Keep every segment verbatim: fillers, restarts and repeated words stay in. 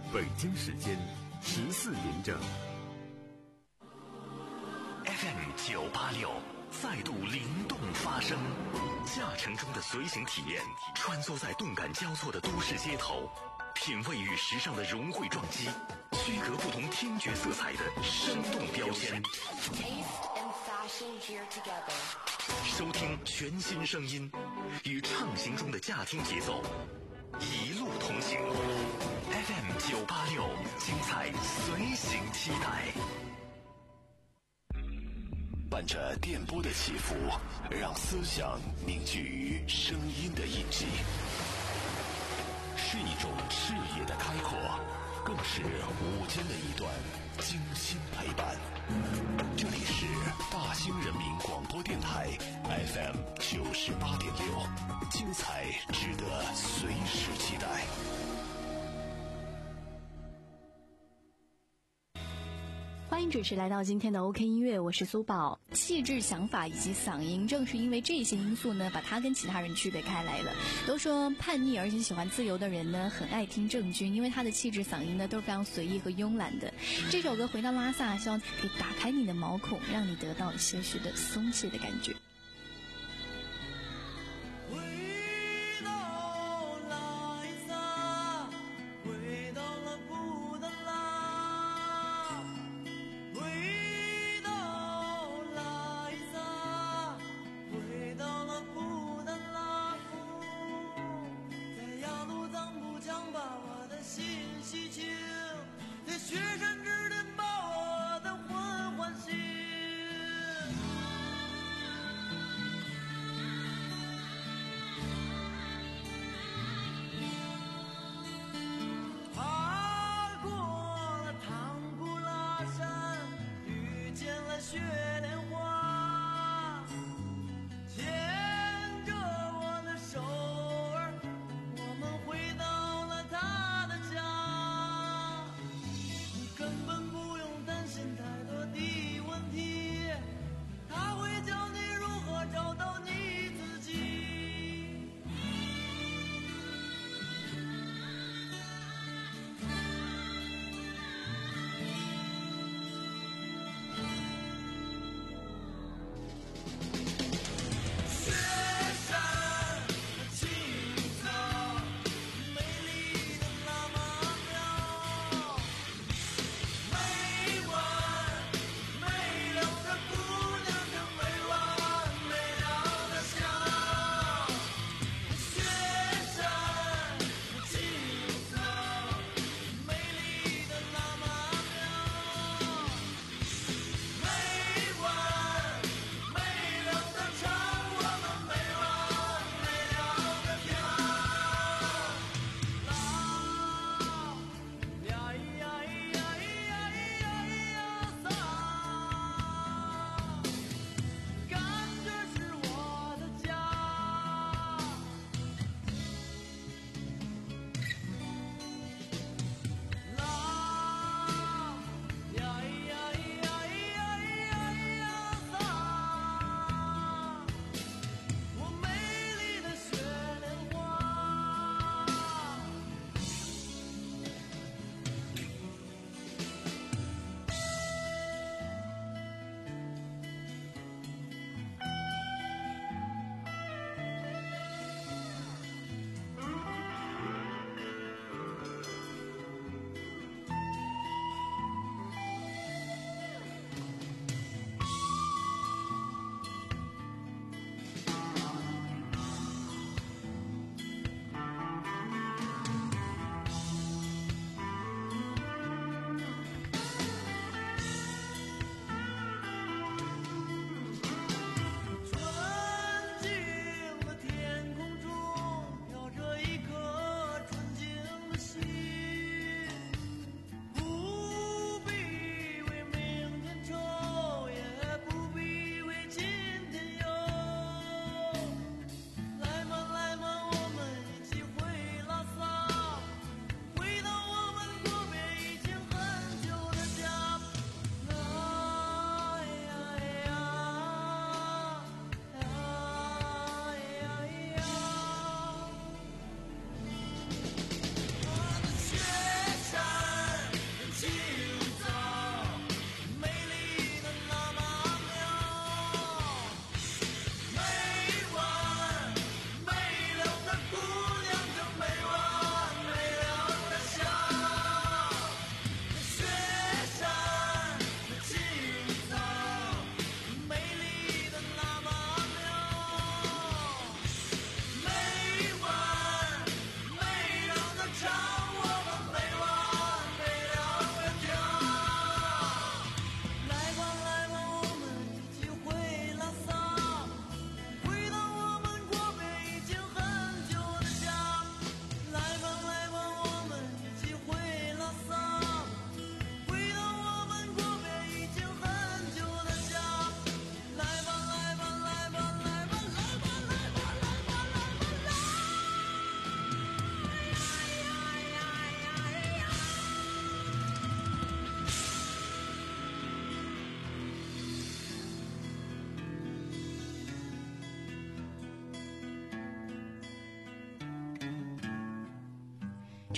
北京时间十四点整。 F M 九八六再度灵动发声，驾乘中的随行体验，穿梭在动感交错的都市街头，品味与时尚的融汇撞击，区隔不同听觉色彩的生动标签。收听全新声音，与畅行中的驾听节奏，一路同行。F M 九八六，精彩随行期待。 伴着电波的起伏，让思想凝聚于声音的印记，是一种视野的开阔，更是午间的一段精心陪伴。这里是大兴人民广播电台 F M 九十八点六，精彩值得随时期待。 欢迎准时来到今天的 OK 音乐，我是苏宝。气质、想法以及嗓音，正是因为这些因素呢，把他跟其他人区别开来了。都说叛逆而且喜欢自由的人呢，很爱听郑钧，因为他的气质、嗓音呢都是非常随意和慵懒的。这首歌回到拉萨，希望可以打开你的毛孔，让你得到些许的松懈的感觉。 雪山之巅把我的魂唤醒，爬过了唐古拉山，遇见了雪莲花，牵着我的手儿，我们回到了他的家。跟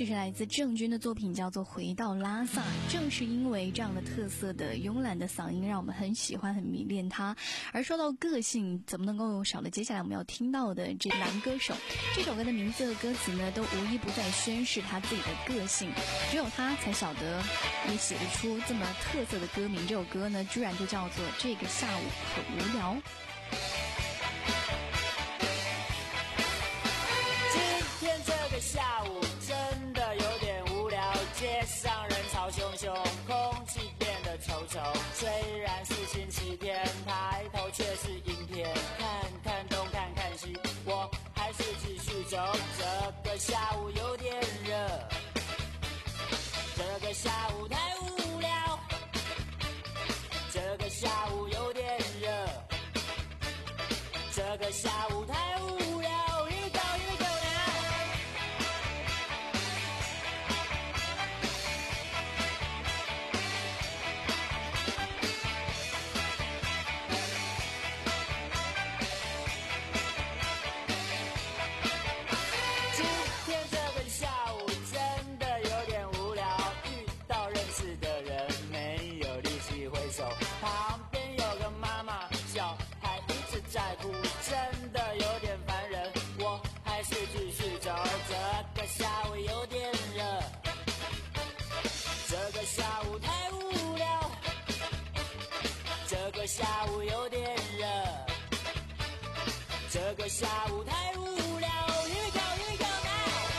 这是来自郑钧的作品，叫做《回到拉萨》。正是因为这样的特色的慵懒的嗓音，让我们很喜欢很迷恋他。而说到个性，怎么能够少了接下来我们要听到的这男歌手。这首歌的名字和歌词呢，都无一不在宣示他自己的个性，只有他才晓得也写得出这么特色的歌名。这首歌呢，居然就叫做《这个下午很无聊》。 今天这个下午真的有点无聊，街上人潮汹汹，空气变得稠稠。虽然是星期天，抬头却是阴天，看看东看看西，我还是继续走。这个下午有点热，这个下午太无聊，这个下午有点热，这个下午太无聊。预告预告呢？今天这个下午真的有点无聊，遇到认识的人没有力气挥手，旁边有个妈妈，小孩一直在哭，真的有点烦人，我还是继续走。这个下午有点热，这个下午太无聊，这个下午有点热，这个下午太无聊。预告预告呢？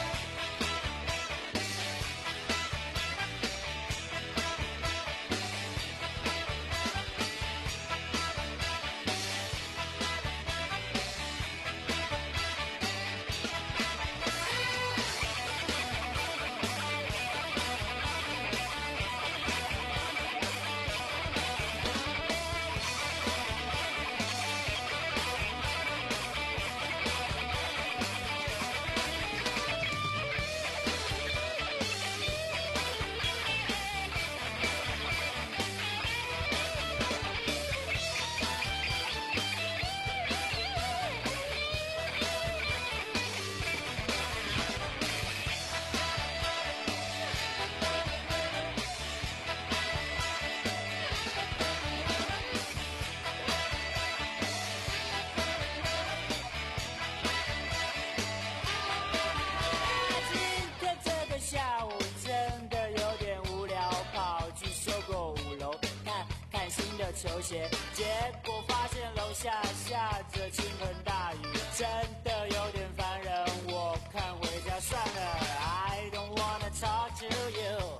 球鞋，结果发现楼下下着倾盆大雨，真的有点烦人，我看回家算了。 I don't wanna talk to you,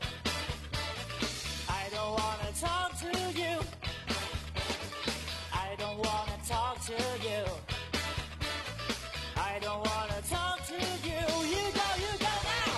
I don't wanna talk to you, I don't wanna talk to you, I don't wanna talk to you. You go, you go now.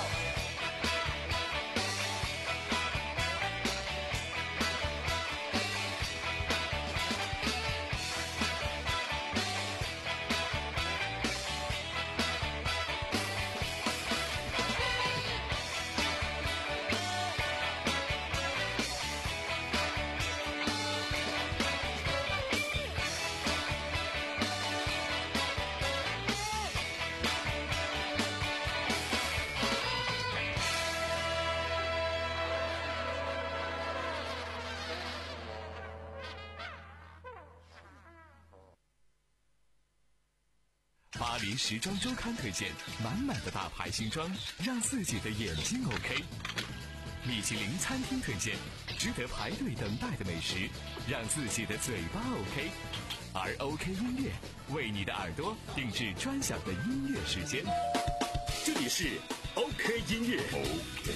巴黎时装周刊推荐满满的大牌新装，让自己的眼睛 OK。米其林餐厅推荐值得排队等待的美食，让自己的嘴巴 OK。而 OK 音乐为你的耳朵定制专享的音乐时间，这里是 OK 音乐 OK。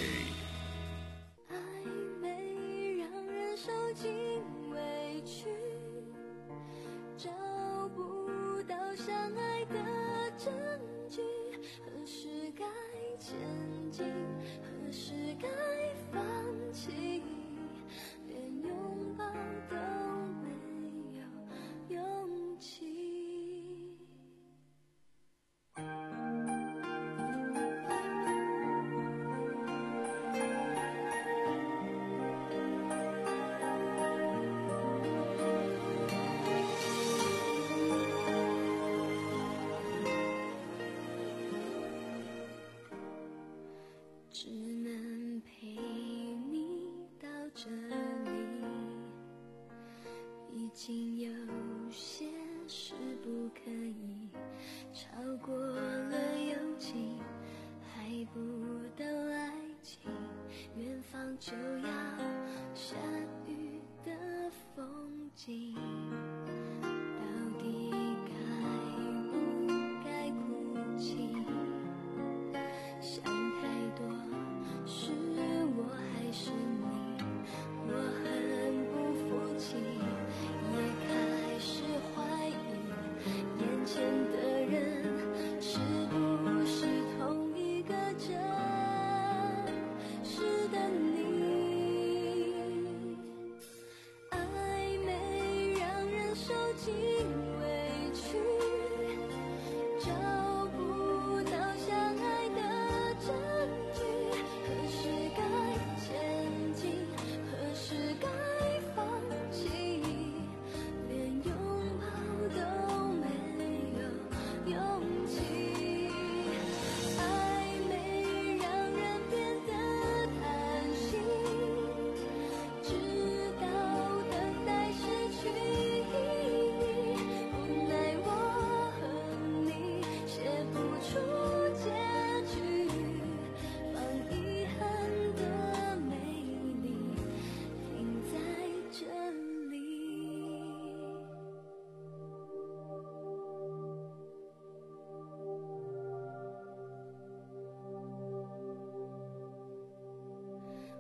暧昧让人受尽委屈，找不到相爱的证据，何时该前进，何时该放弃，连拥抱都没有勇气。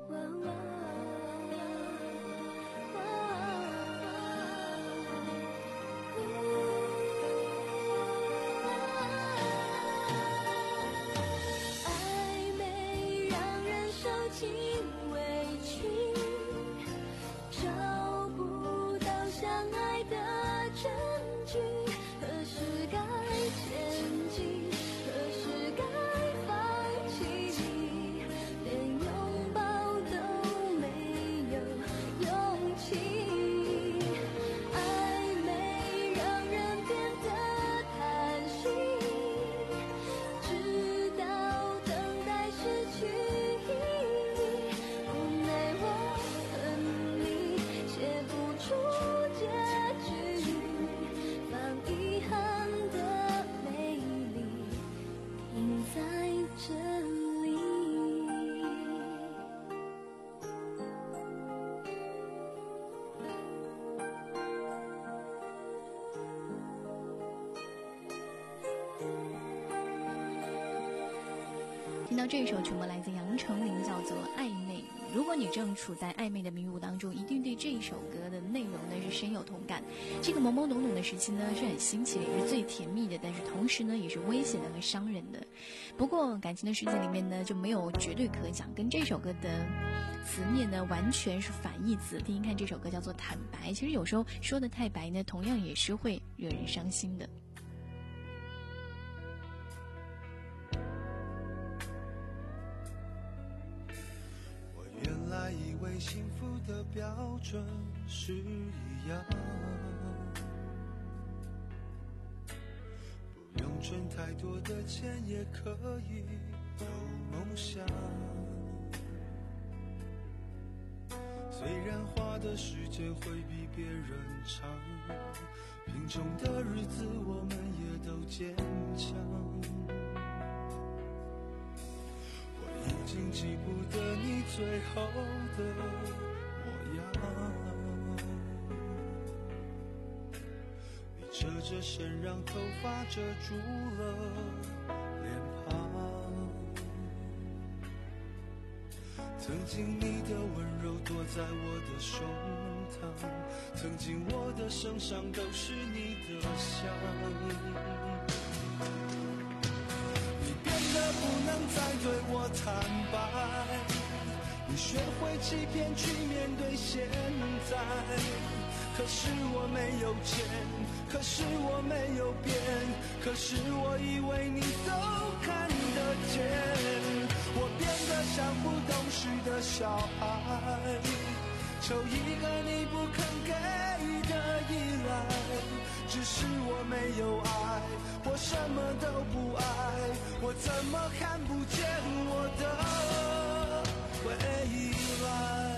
听到这首曲目来自杨丞琳，叫做《暧昧》。如果你正处在暧昧的迷雾当中，一定对这一首歌的内容呢是深有同感。这个懵懵懂懂的时期呢是很新奇的，也是最甜蜜的，但是同时呢也是危险的和伤人的。不过感情的世界里面呢就没有绝对可讲，跟这首歌的词面呢完全是反义词。听听看，这首歌叫做《坦白》，其实有时候说的太白呢，同样也是会惹人伤心的。 原来以为幸福的标准是一样，不用存太多的钱也可以有梦想。虽然花的时间会比别人长，贫穷的日子我们也都坚强。已经记不得你最后的模样，你侧着身让头发遮住了脸庞。曾经你的温柔躲在我的胸膛，曾经我的身上都是你的香。不能再对我坦白，你学会欺骗去面对现在。可是我没有钱，可是我没有变，可是我以为你都看得见。我变得像不懂事的小孩，求一个你不肯给的依赖。只是我没有爱，我什么都不爱，我怎么看不见我的未来？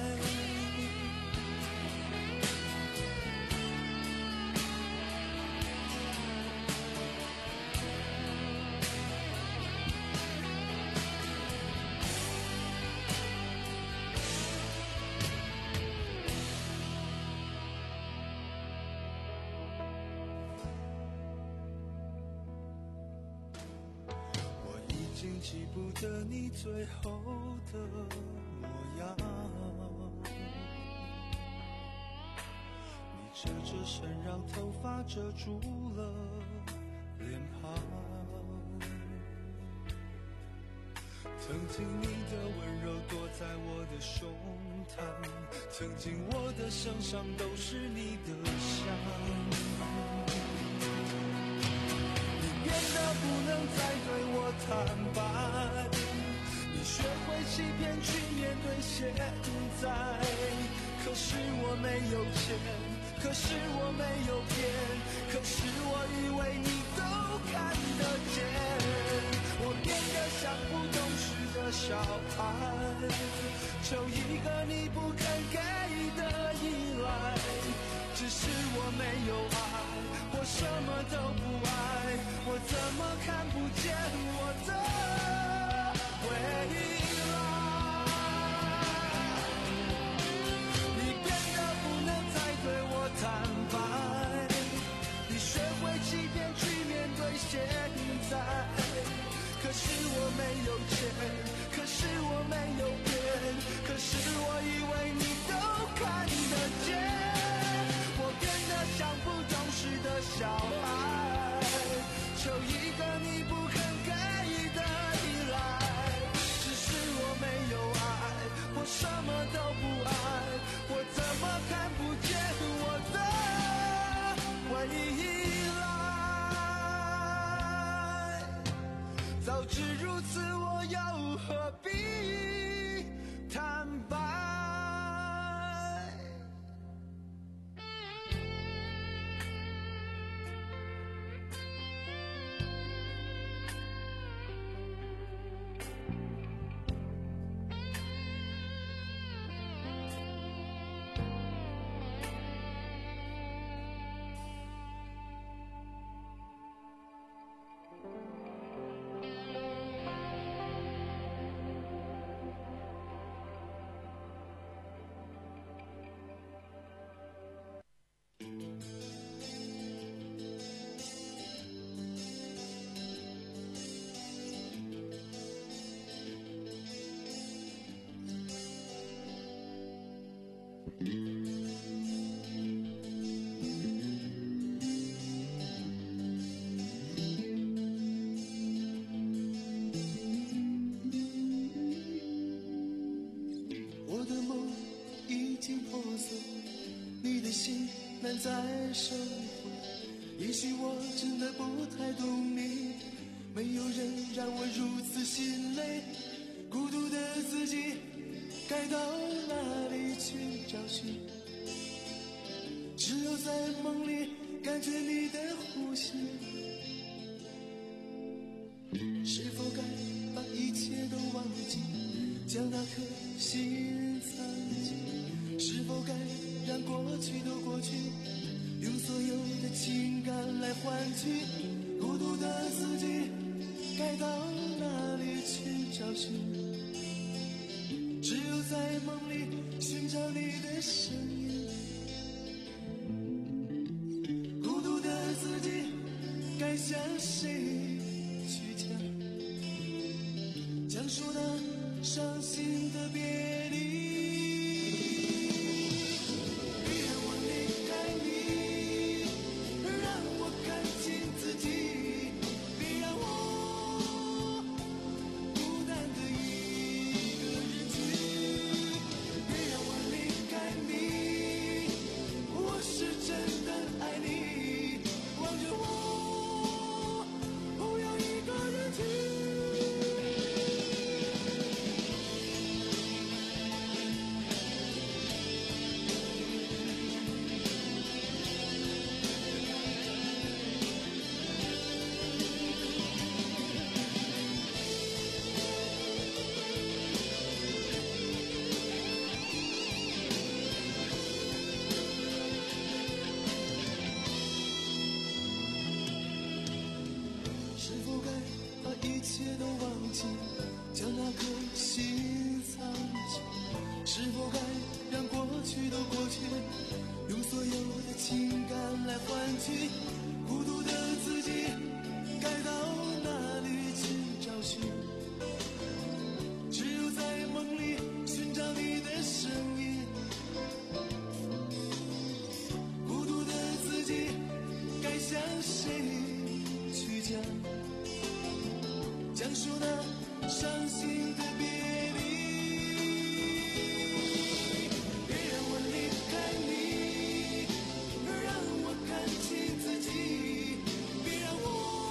记不得你最后的模样，你侧着身让头发遮住了脸庞。曾经你的温柔躲在我的胸膛，曾经我的身上都是你的香。不能再对我坦白，你学会欺骗去面对现在。可是我没有钱，可是我没有变，可是我以为你都看得见。我变得像不懂事的小孩，求一个你不肯给的依赖。只是我没有爱，我什么都不爱，我怎么看不见我的未来？你变得不能再对我坦白，你学会欺骗去面对现在。可是我没有钱，可是我没有变，可是都不爱，我怎么看不见我的未来？早知如此，我又何必坦白？ 我的梦已经破碎，你的心难再收回。也许我真的不太懂你，没有人让我如此心累。孤独的自己该到哪里去找寻？只有在梦里感觉你的呼吸。是否该把一切都忘记，将那颗心藏起？是否该让过去都过去，用所有的情感来换取？孤独的自己该到哪里去找寻？只有在梦里寻找你的声音。孤独的自己该向谁去讲？讲述那伤心的别离。别让我离开你，让我看清自己，别让我孤单的一个人去。别让我离开你，我是真的爱你，望着我不要一个人去。是否该把一切都忘记，将那颗心藏起？是否该让过去都过去，用所有的情感来换取？孤独的自己该到哪里去找寻？只有在梦里寻找你的声音。孤独的自己该向谁去讲？讲述那伤心的别离。别让我离开你，让我看清自己，别让我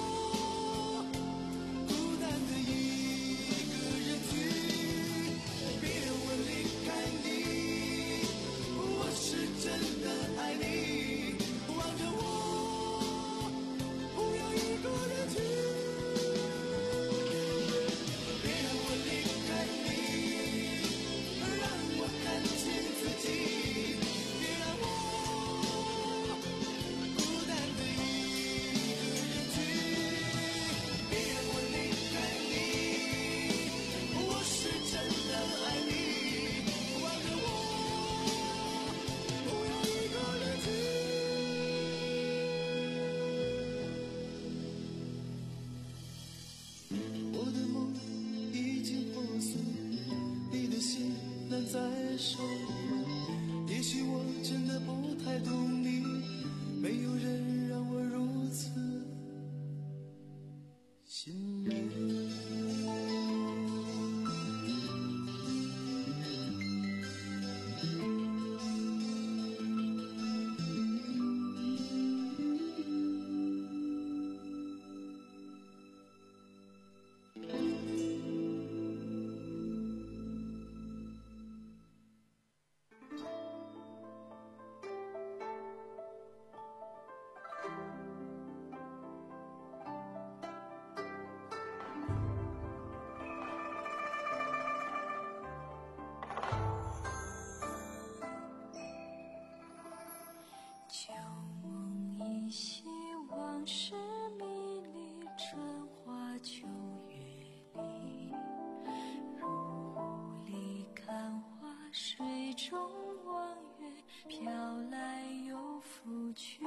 孤单的一个人去。别让我离开你，我是真的爱你，望着我不要一个人去。我的梦已经破碎，你的心难再收回。也许我真的不太懂你，没有人让我如此心累。 依稀往事迷离，春花秋月里，如雾里看花，水中望月，飘来又浮去，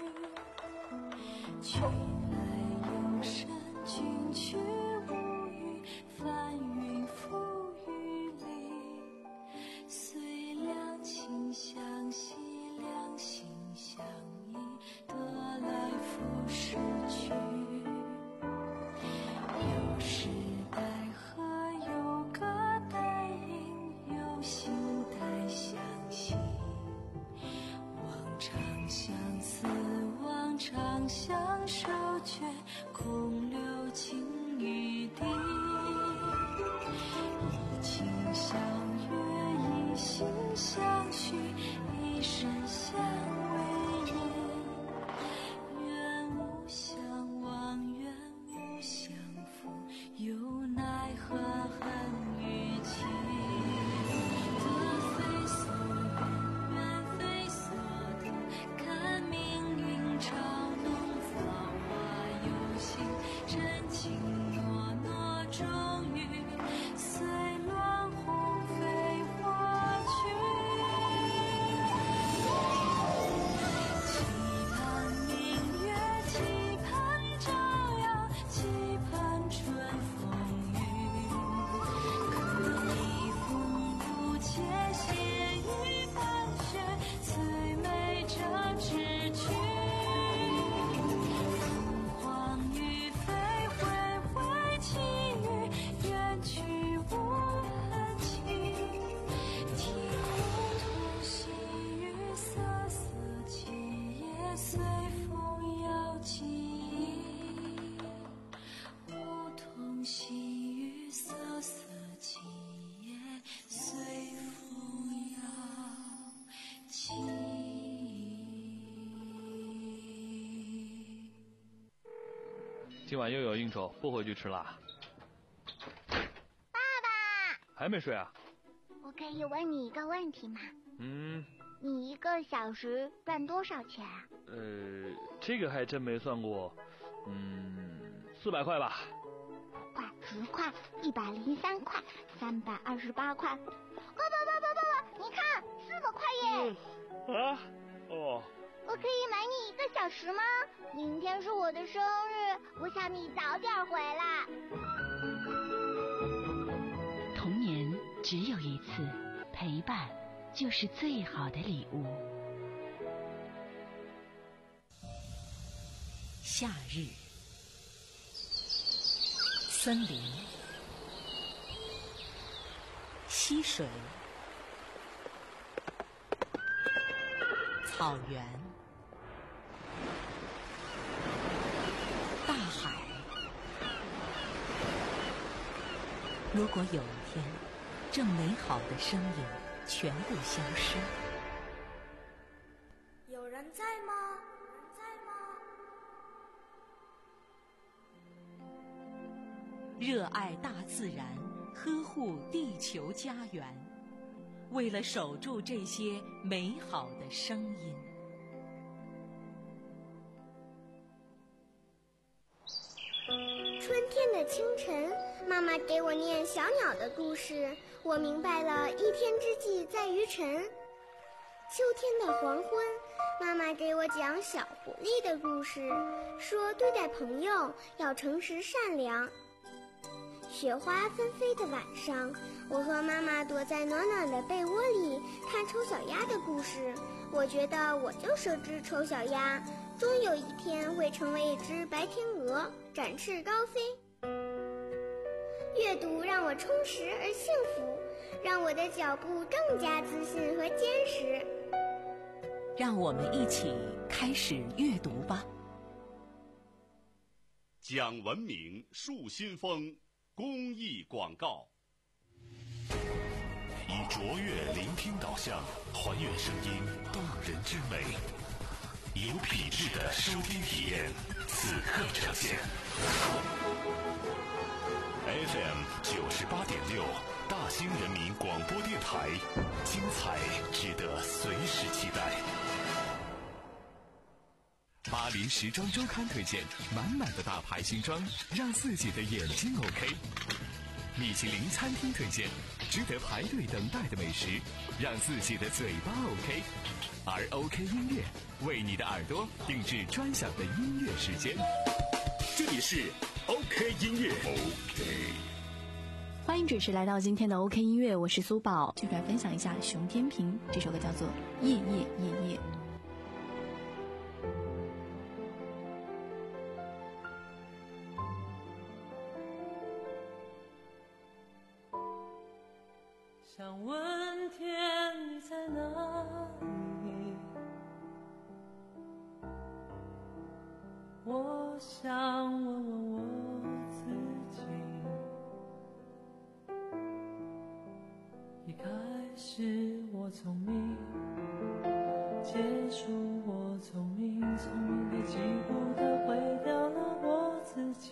去来又深，君去无语，翻云覆雨里，随两情相惜，两心相依，得来复失去。有时代河，有歌待应，有心待相惜。望长相思，望长相守，却空留情于地。一情相悦，一心相许，一生相偎依。愿无相忘，愿无相负，又奈何恨与情。得非所愿，愿非所图，看命运嘲弄，造化有心，真情诺诺，终于随乱红飞花去。期盼明月，期盼朝阳，期盼春风雨，可逆风不切，血雨半雪，最美这志趣。凤凰于飞，回回泣雨，远去无痕迹。天梧桐细雨，瑟瑟起，也随风摇起。梧桐细雨，瑟瑟起，也随风摇起。 今晚又有应酬，不回去吃啦。 爸爸， 还没睡啊？ 我可以问你一个问题吗？ 嗯， 你一个小时赚多少钱啊？ 呃，这个还真没算过。嗯，四百块吧。 五块、十块、一百零三块、三百二十八块。爸爸爸爸爸爸，你看，四百块耶！ 啊？哦。 我可以买你一个小时吗？明天是我的生日，我想你早点回来。 童年只有一次，陪伴就是最好的礼物。夏日，森林，溪水，草原，大海。如果有一天，这美好的声音全部消失， 有人在吗？有人在吗？ 热爱大自然，呵护地球家园，为了守住这些美好的声音。 春天的清晨，妈妈给我念小鸟的故事，我明白了一天之计在于晨。秋天的黄昏，妈妈给我讲小狐狸的故事，说对待朋友要诚实善良。雪花纷飞的晚上，我和妈妈躲在暖暖的被窝里看丑小鸭的故事，我觉得我就是只丑小鸭，终有一天会成为一只白天鹅，展翅高飞。阅读让我充实而幸福，让我的脚步更加自信和坚实。 让我们一起开始阅读吧。 讲文明树新风公益广告。 以卓越聆听导向，还原声音动人之美，有品质的收听体验，此刻呈现。F M 九十八点六，大兴人民广播电台，精彩值得随时期待。 巴黎时装周刊推荐满满的大牌新装，让自己的眼睛 OK。米其林餐厅推荐值得排队等待的美食，让自己的嘴巴 OK。而 OK 音乐为你的耳朵定制专享的音乐时间。 这里是 OK 音乐。 OK。 欢迎准时来到今天的 OK 音乐，我是苏宝，就来分享一下熊天平这首歌，叫做《夜夜夜夜》。 想问天你在哪里？我想问问我自己。一开始我聪明，结束我聪明，聪明的几乎都毁掉了我自己。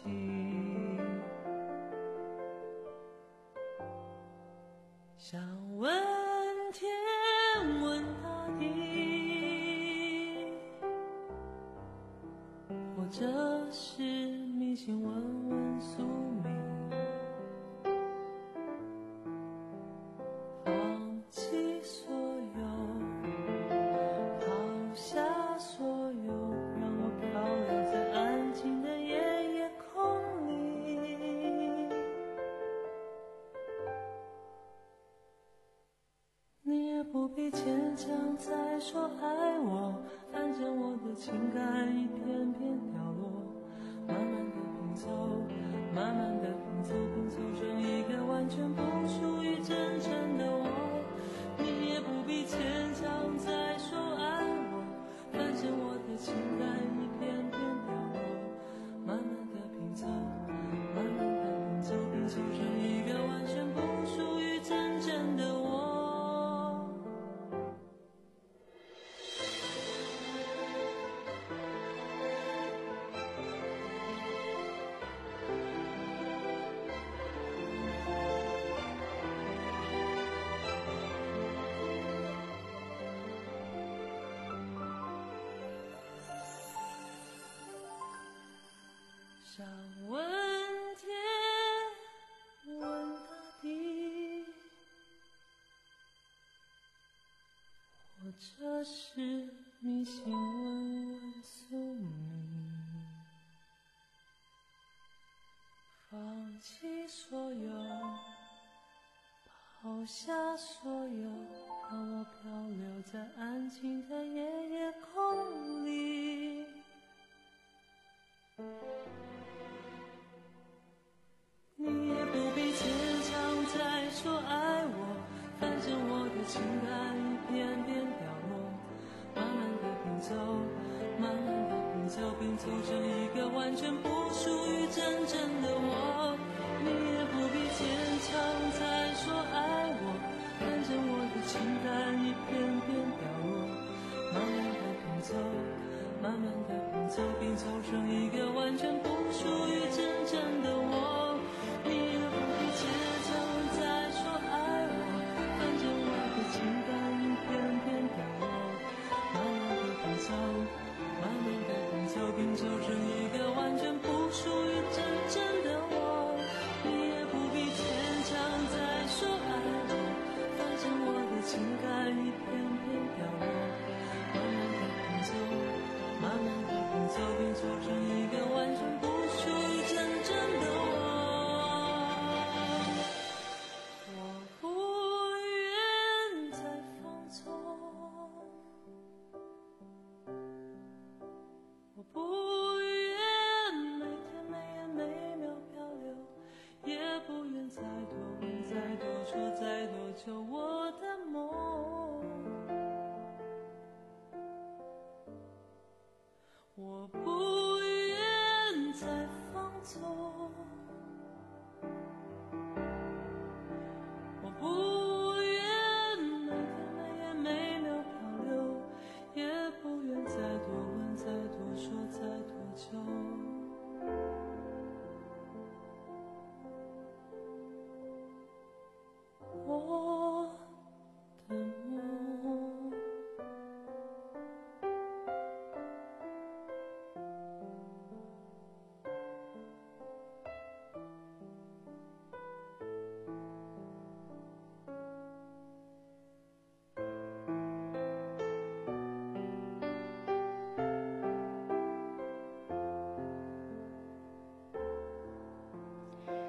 想问天问大地，或者是迷信问问宿命，放弃所有，抛下所有，让我漂流在安静的夜夜空里。你也不必牵强再说爱我，反正我的情感一片片掉落，慢慢的拼凑，慢慢的拼凑，拼凑成一个完全不属于真正的我。你也不必牵强再说爱我，反正我的情感一片片掉落，慢慢的拼凑，慢慢的拼凑，拼凑成一个完全不属于真正的我。想问天问大地，或者是迷信问问宿命，放弃所有，抛下所有，让我漂流在安静的夜夜空里。你也不必牵强再说爱我，反正我的情感一片片掉落，慢慢的拼凑，慢慢的拼凑，拼凑成一个完全不属于真正的我。你也不必牵强再说爱我，反正我的情感一片片掉落，慢慢的拼凑，慢慢的拼凑，拼凑成一个完全不属于真正的我。你也不必牵强再说爱我，反正我的情感一片片掉落，慢慢的拼凑，慢慢的拼凑，拼凑成一个完全不属于真正的我。你也不必牵强再说爱我，反正我的情感一片片掉落，慢慢的拼凑，慢慢的拼凑，拼凑成一个完全不属于真正的我。我不愿每天每夜每秒漂流，也不愿再多问再多说再多求我的梦。我不愿再放纵，我不愿每天每夜每秒漂流，也不愿再多问再多说再多求。我的梦。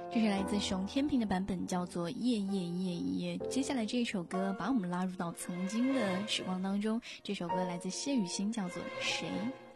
这是来自熊天平的版本，叫做《夜夜夜夜》。接下来这一首歌把我们拉入到曾经的时光当中，这首歌来自谢雨欣，叫做《谁》。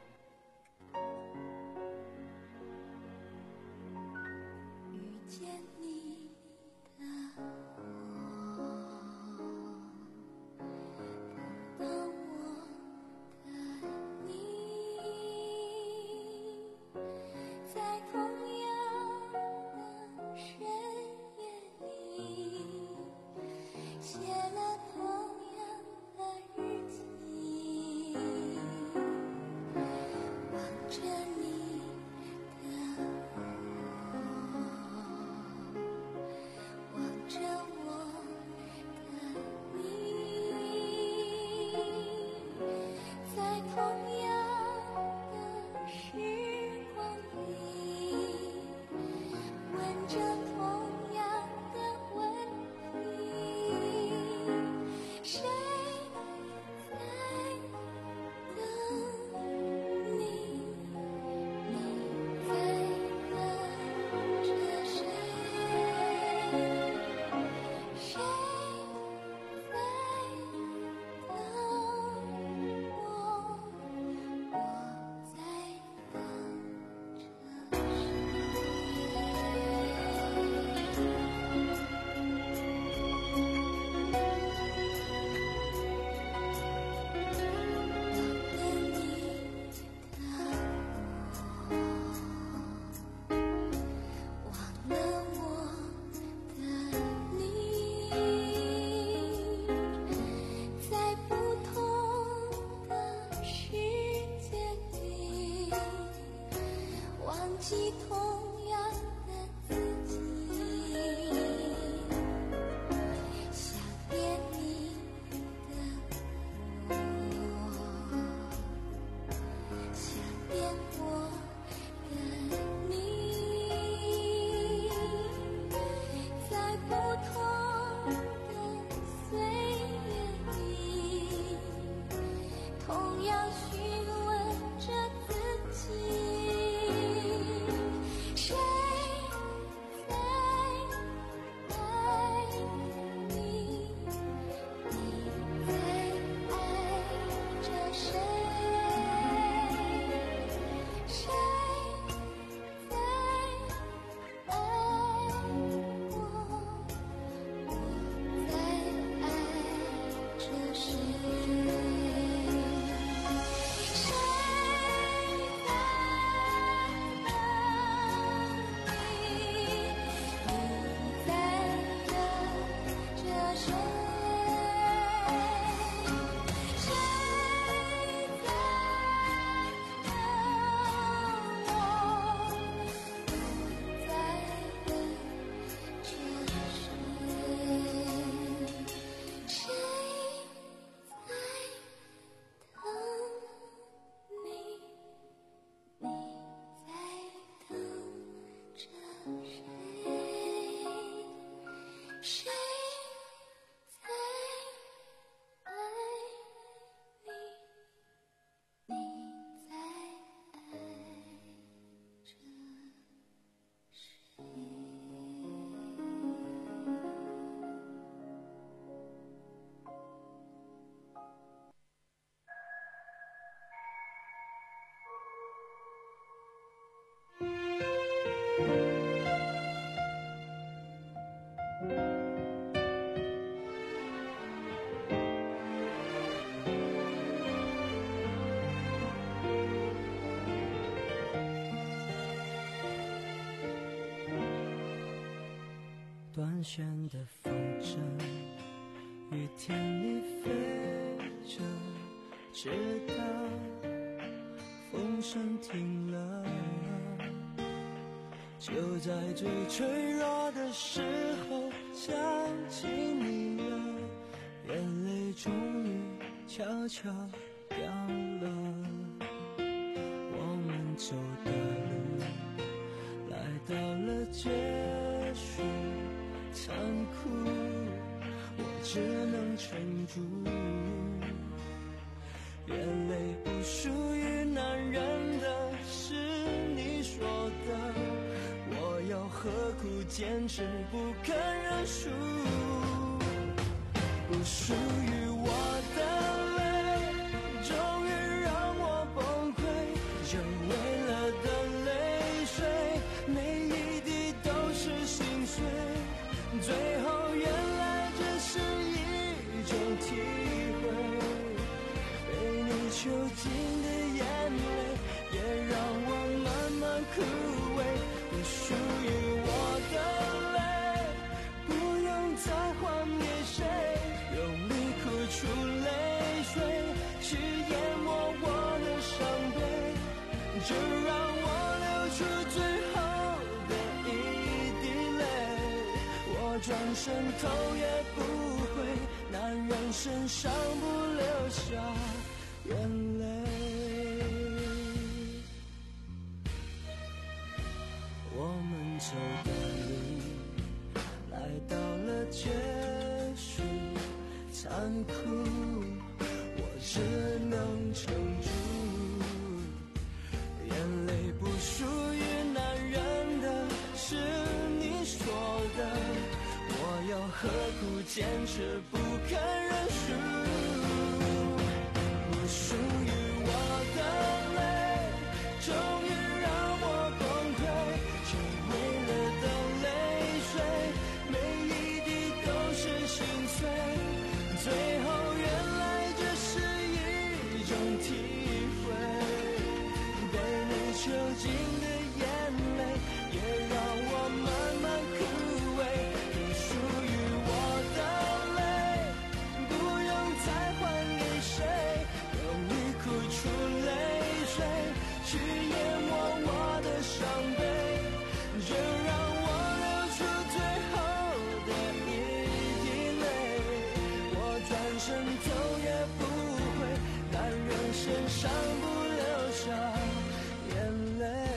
断弦的风筝，雨天里飞着，直到风声停了。就在最脆弱的时候想起你了，眼泪终于悄悄掉了。我们走的路来到了结束，残酷，我只能撑住。眼泪不属于男人的，是你说的，我要何苦坚持，不肯认输。不属于我的泪，终于让我崩溃。就为了的泪水，每一滴都是心碎。最后原来这是一种体会，被你囚禁的眼泪，也让我慢慢枯萎。不属于我的泪，不用再还给谁，用力哭出泪水，去淹没我的伤悲，就让我流出最后的一滴泪。我转身头也不回，男人身上不留下眼泪。我们走的路来到了结束，残酷我只能撑住。眼泪不属于男人的，是你说的，我要何苦坚持不肯认输。不属于我的泪，终于让我崩溃。就为了的泪水，每一滴都是心碎。最后原来这是一种体会，被你囚禁的眼泪，也让我慢慢枯萎。不属于我的泪，不用再还给谁，用力哭出泪水，去淹没我的伤悲，就让我流出最后的一滴泪。我转身头也不回，男人身上不留下眼泪。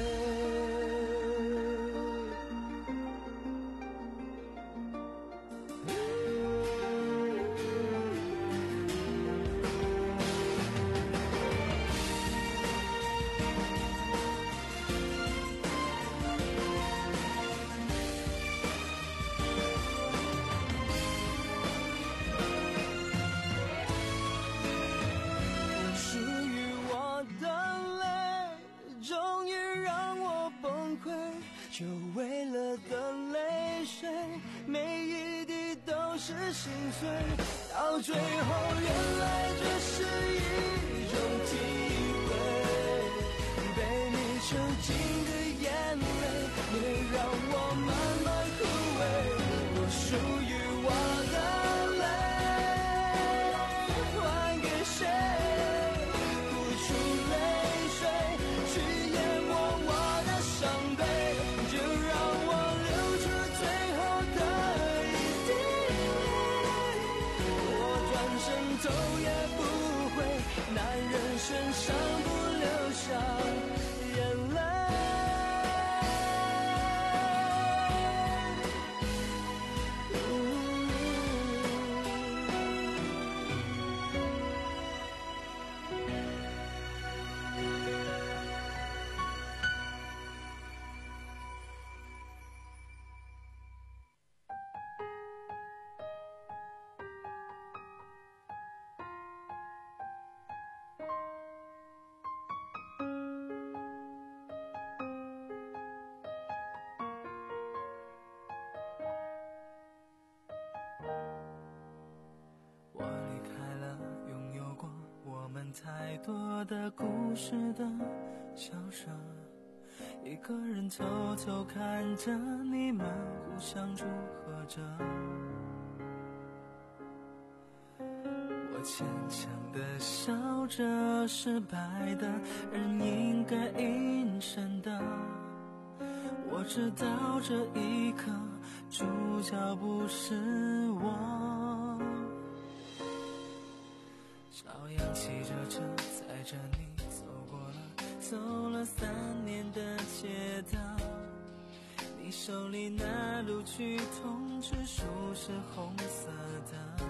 属于我的泪，终于让我崩溃。就为了的泪水，每一滴都是心碎。到最后原来这是一种体会，被你囚禁的眼泪，也让我慢慢枯萎。不属于我的泪，还给谁？付出泪水，去淹没我的伤悲，就让我流出最后的一滴泪。我转身头也不回，男人身上不留下眼泪。我离开了拥有过我们太多的故事的小舍，一个人偷偷看着你们互相祝贺着。我坚强的笑着，失败的人应该隐身的。我知道这一刻主角不是我，照样骑着车载着你走过了走了三年的街道，你手里那录取通知书是红色的，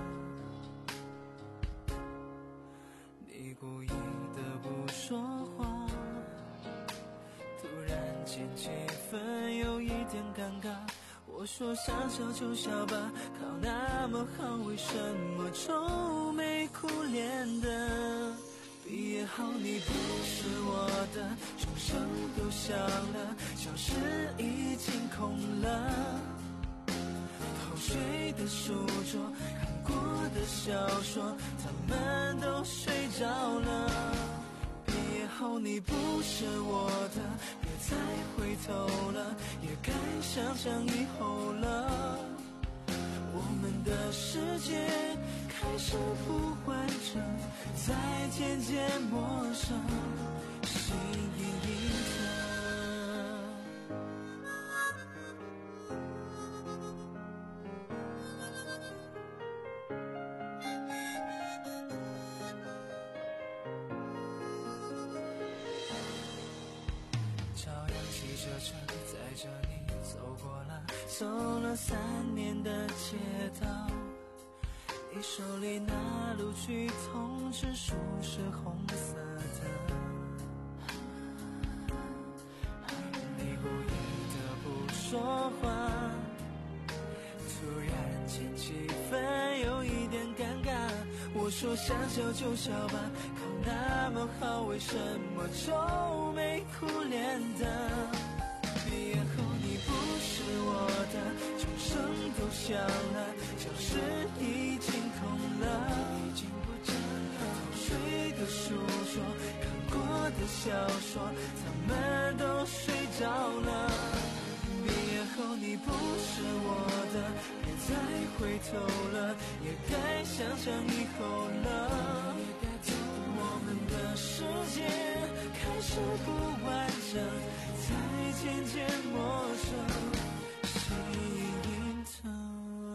你故意的不说话，突然间气氛有一点尴尬，我我说想笑就笑吧，考那么好，为什么愁眉苦脸的？毕业后你不是我的，钟声都响了，教室已经空了，偷睡的书桌，看过的小说，他们都睡着了。毕业后你不是我的，别再回头了，也该想想以后了。我们的世界开始不完整，在渐渐陌生，心隐隐的。朝阳骑着车载着你走过了，走了三年的街道。你手里那录取通知书是红色的，你故意的不说话，突然间气氛有一点尴尬。我说想笑就笑吧，考那么好，为什么愁眉苦脸的？毕业后你不是我的，钟声都响了，教室已经空了，已经不见了。偷睡的书桌，看过的小说，他们都睡着了。毕业后你不是我的，别再回头了，也该想想以后了。我们的世界开始不完整，才渐渐陌生，心隐疼。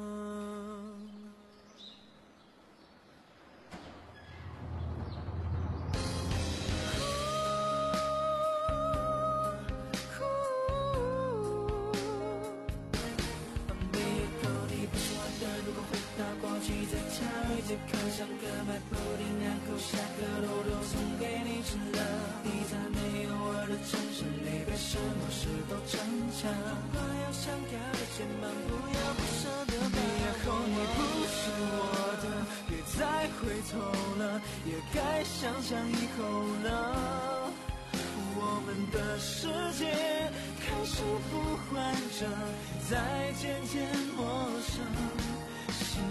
这课上课买布丁，然后下课偷偷送给你吃了。你在没有我的城市里，被什么事都逞强。话要想要的肩膀，不要不舍得。毕业后你不是我的，别再回头了，也该想想以后了。我们的世界开始不完整，在渐渐陌生，心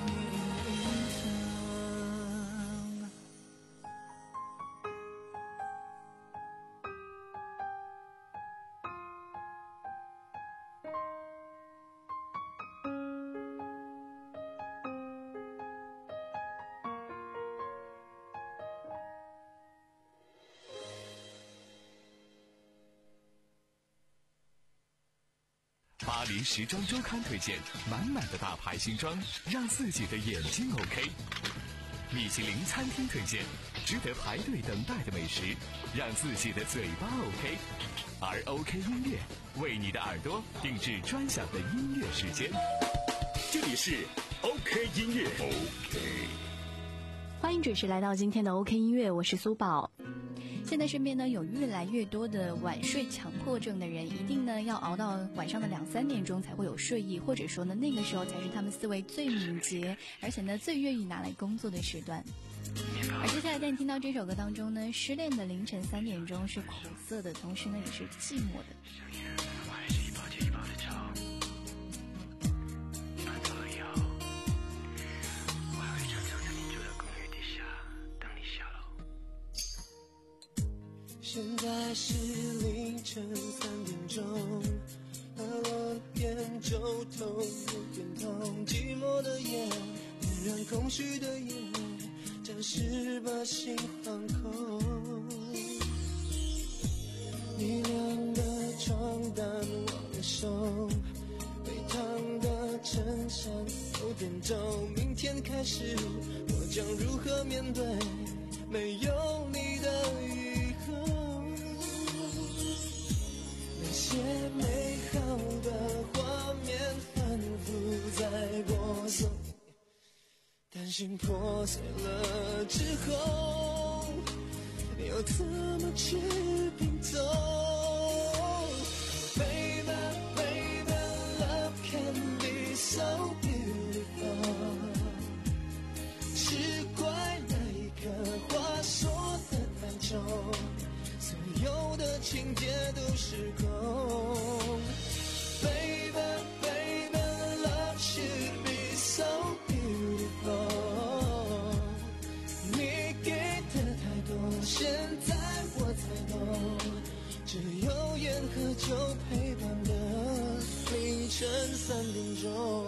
巴黎时装周刊推荐满满的大牌新装，让自己的眼睛 OK。米其林餐厅推荐值得排队等待的美食，让自己的嘴巴 OK。而 OK 音乐为你的耳朵定制专享的音乐时间。这里是 OK 音乐 OK。 欢迎准时来到今天的 OK 音乐，我是苏宝。现在身边呢有越来越多的晚睡强迫症的人，一定呢要熬到晚上的两三点钟才会有睡意，或者说呢那个时候才是他们思维最敏捷，而且呢最愿意拿来工作的时段。而接下来在你听到这首歌当中呢，失恋的凌晨三点钟是苦涩的，同时呢也是寂寞的。 现在是凌晨三点钟，而我眼周头有点痛，寂寞的夜，点燃空虚的烟，暂时把心放空。你晾的床单忘了收，被烫的衬衫有点皱，明天开始我将如何面对没有你的以后？那些美好的画面反复在播送，担心破碎了之后要怎么去拼凑。 Baby, baby, love can 都失控。Baby, baby, love should be so beautiful。你给的太多，现在我才懂，只有烟和酒陪伴的凌晨三点钟。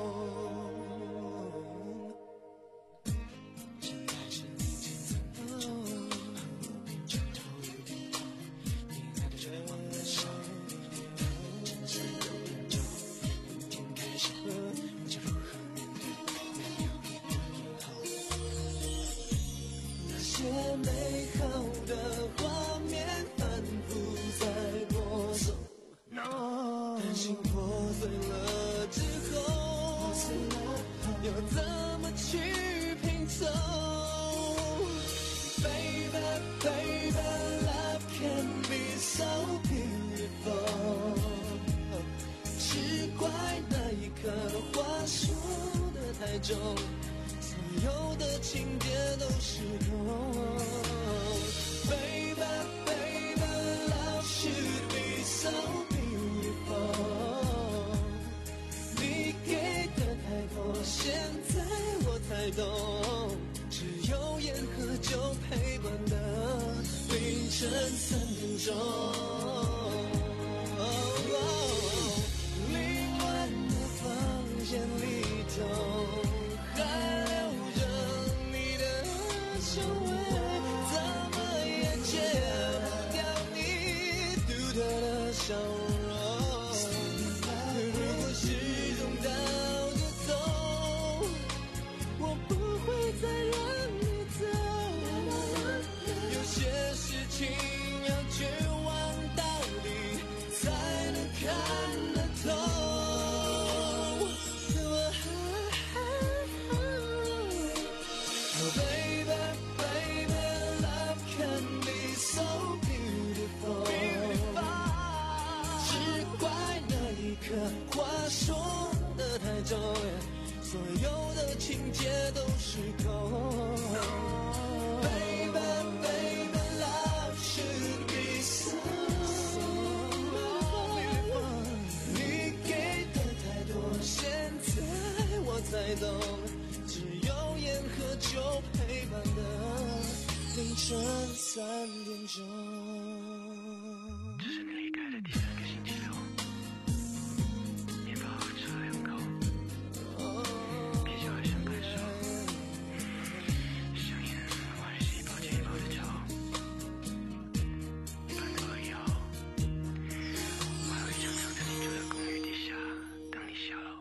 美好的画面反复在播送， no， 担心破碎了之后要怎么去拼凑。 Baby, baby, love can be so beautiful。 只怪那一刻话说得太重，所有的情节都失控。 Baby, baby, love should be so beautiful。 你给的太多，现在我才懂，只有烟和酒陪伴的凌晨三点钟。凌乱的房间里头，还留着你的香味，怎么也戒不掉你独特的笑容。如果始终倒着走，我不会再让你走。有些事情要去往道理，才能看得透。Oh baby, baby, love can be so beautiful。 只怪那一刻话说得太重，所有的情节都失控。Baby, baby, love should be so beautiful。 你给的太多，现在我才懂，只有烟和酒陪伴的凌晨三点钟。 这是你离开的第三个星期六，面包吃了两口，啤酒还剩半手，香烟我还是一包接一包的抽。搬走了以后，我还会常常在你住的公寓底下等你下楼。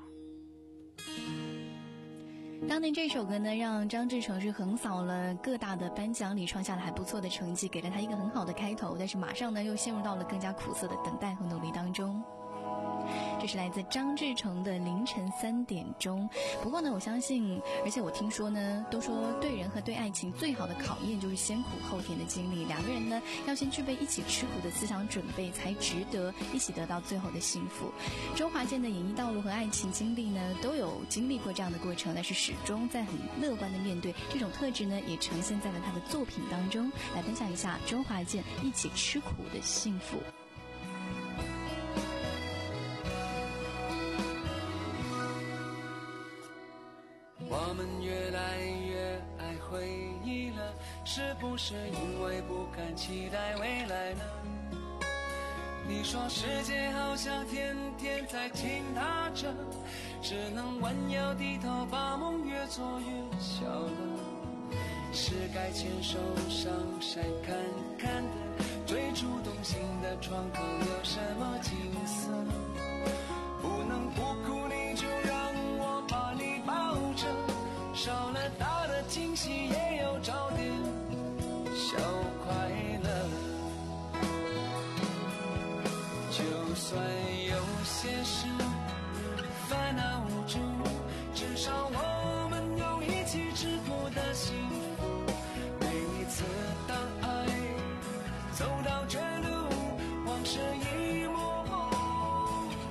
当年这首歌呢，让张志成是横扫了各大的颁奖礼，创下了还不错的成绩，给了他一个很好的开头。但是马上呢，又陷入到了更加苦涩的等待和努力当中。这是来自张志成的凌晨三点钟。不过呢，我相信，而且我听说呢，都说对人和对爱情最好的考验就是先苦后甜的经历。两个人呢，要先具备一起吃苦的思想准备，才值得一起得到最后的幸福。周华健的演艺道路和爱情经历呢，都有经历过这样的过程，但是始终在很乐观的面对。这种特质呢，也呈现在了他的作品当中。来分享一下周华健一起吃苦的幸福。 我们越来越爱回忆了，是不是因为不敢期待未来呢？你说世界好像天天在倾塌着，只能弯腰低头，把梦越做越小了。是该牵手上山看看的，最触动心的窗口有什么景色？不能不哭，你就让我把你抱着，少了大的惊喜也有找点小快乐。就算有些事烦恼无助，至少我们有一起吃苦的幸福。每一次当爱走到绝路，往事一幕幕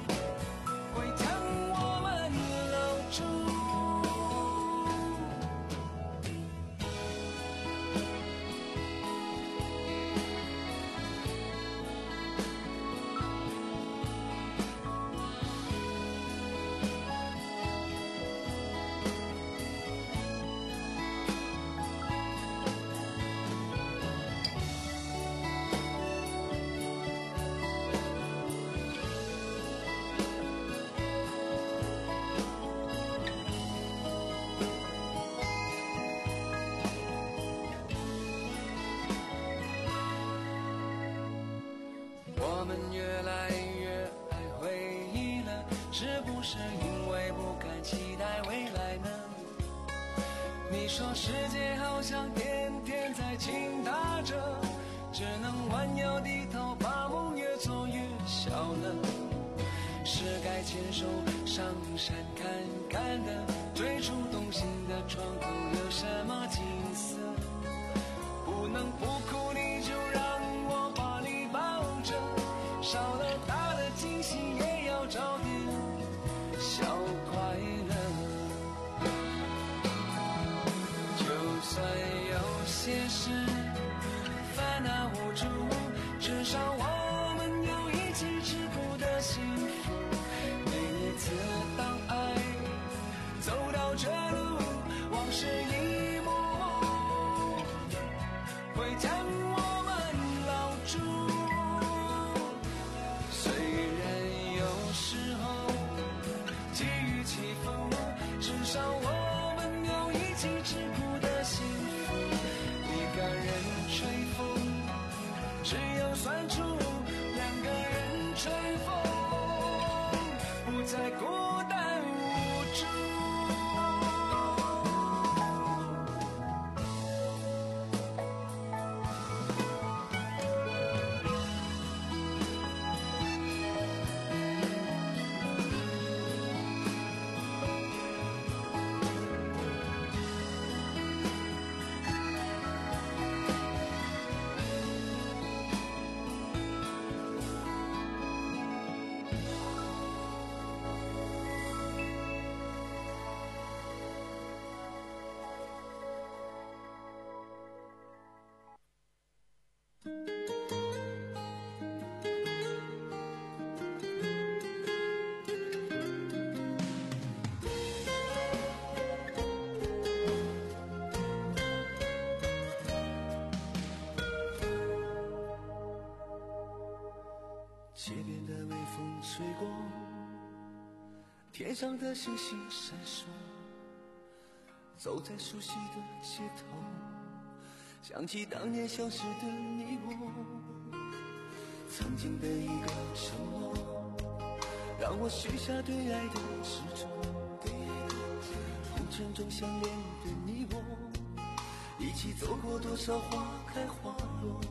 我们越来越爱回忆了，是不是因为不敢期待未来呢？你说世界好像天天在倾塌着，只能弯腰低头，把梦越做越小了。是该牵手上山看看的，最初动心的窗口有什么景色？不能不哭，你就让我把你抱着，少了大的惊喜也要找点小快乐。就算有些事烦恼无助，至少我们有一起吃苦的幸福。每一次当爱走到这路，往事一幕会将我们牢住。虽然有时候际遇起伏，至少我们有一起吃苦的幸福。一个人吹风，只有酸楚；两个人吹风，不再孤单无助。街边的微风吹过，天上的星星闪烁，走在熟悉的街头，想起当年相识的你我，曾经的一个承诺，让我许下对爱的执着。红尘中相恋的你我，一起走过多少花开花落。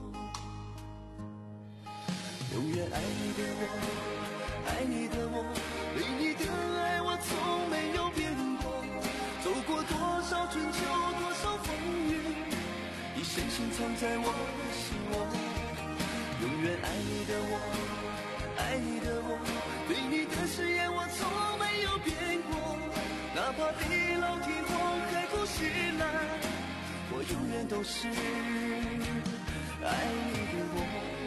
永远爱你的我，爱你的我，对你的爱我从没有变过。走过多少春秋，多少风雨，你深深藏在我的心窝。永远爱你的我，爱你的我，对你的誓言我从没有变过。哪怕地老天荒，海枯石烂，我永远都是爱你的我。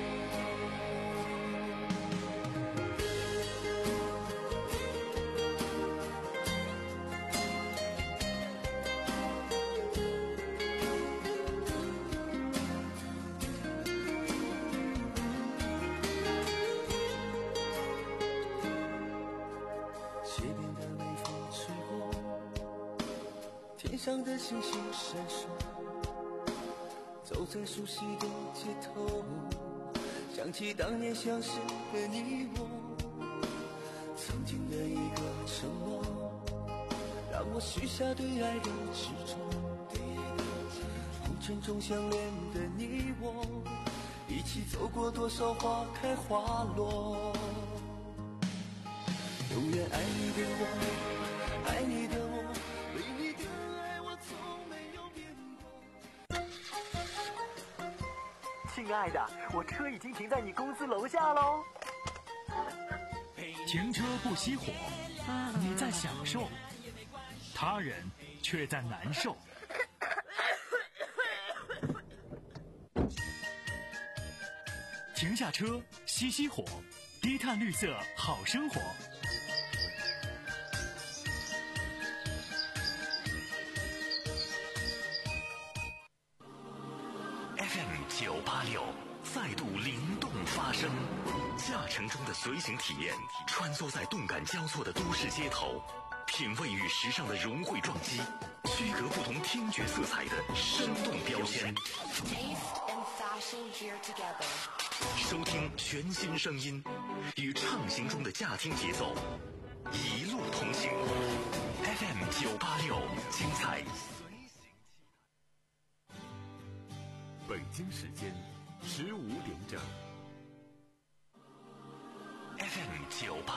天上的星星闪烁，走在熟悉的街头，想起当年相识的你我，曾经的一个承诺，让我许下对爱的执着。红尘中相恋的你我，一起走过多少花开花落。永远爱你的我，爱你的我，对你的爱我从没有变过。 亲爱的，我车已经停在你公司楼下喽。 停车不熄火，你在享受，他人却在难受。停下车，熄熄火，低碳绿色好生活。 F M 九八六再度灵动发声，驾乘中的随行体验，穿梭在动感交错的都市街头，品味与时尚的融汇撞击，区隔不同听觉色彩的生动标签。 Taste and fashion here together. 收听全新声音，与畅行中的驾听节奏一路同行。F M 九八六，精彩。 北京时间十五点整。 F M 九八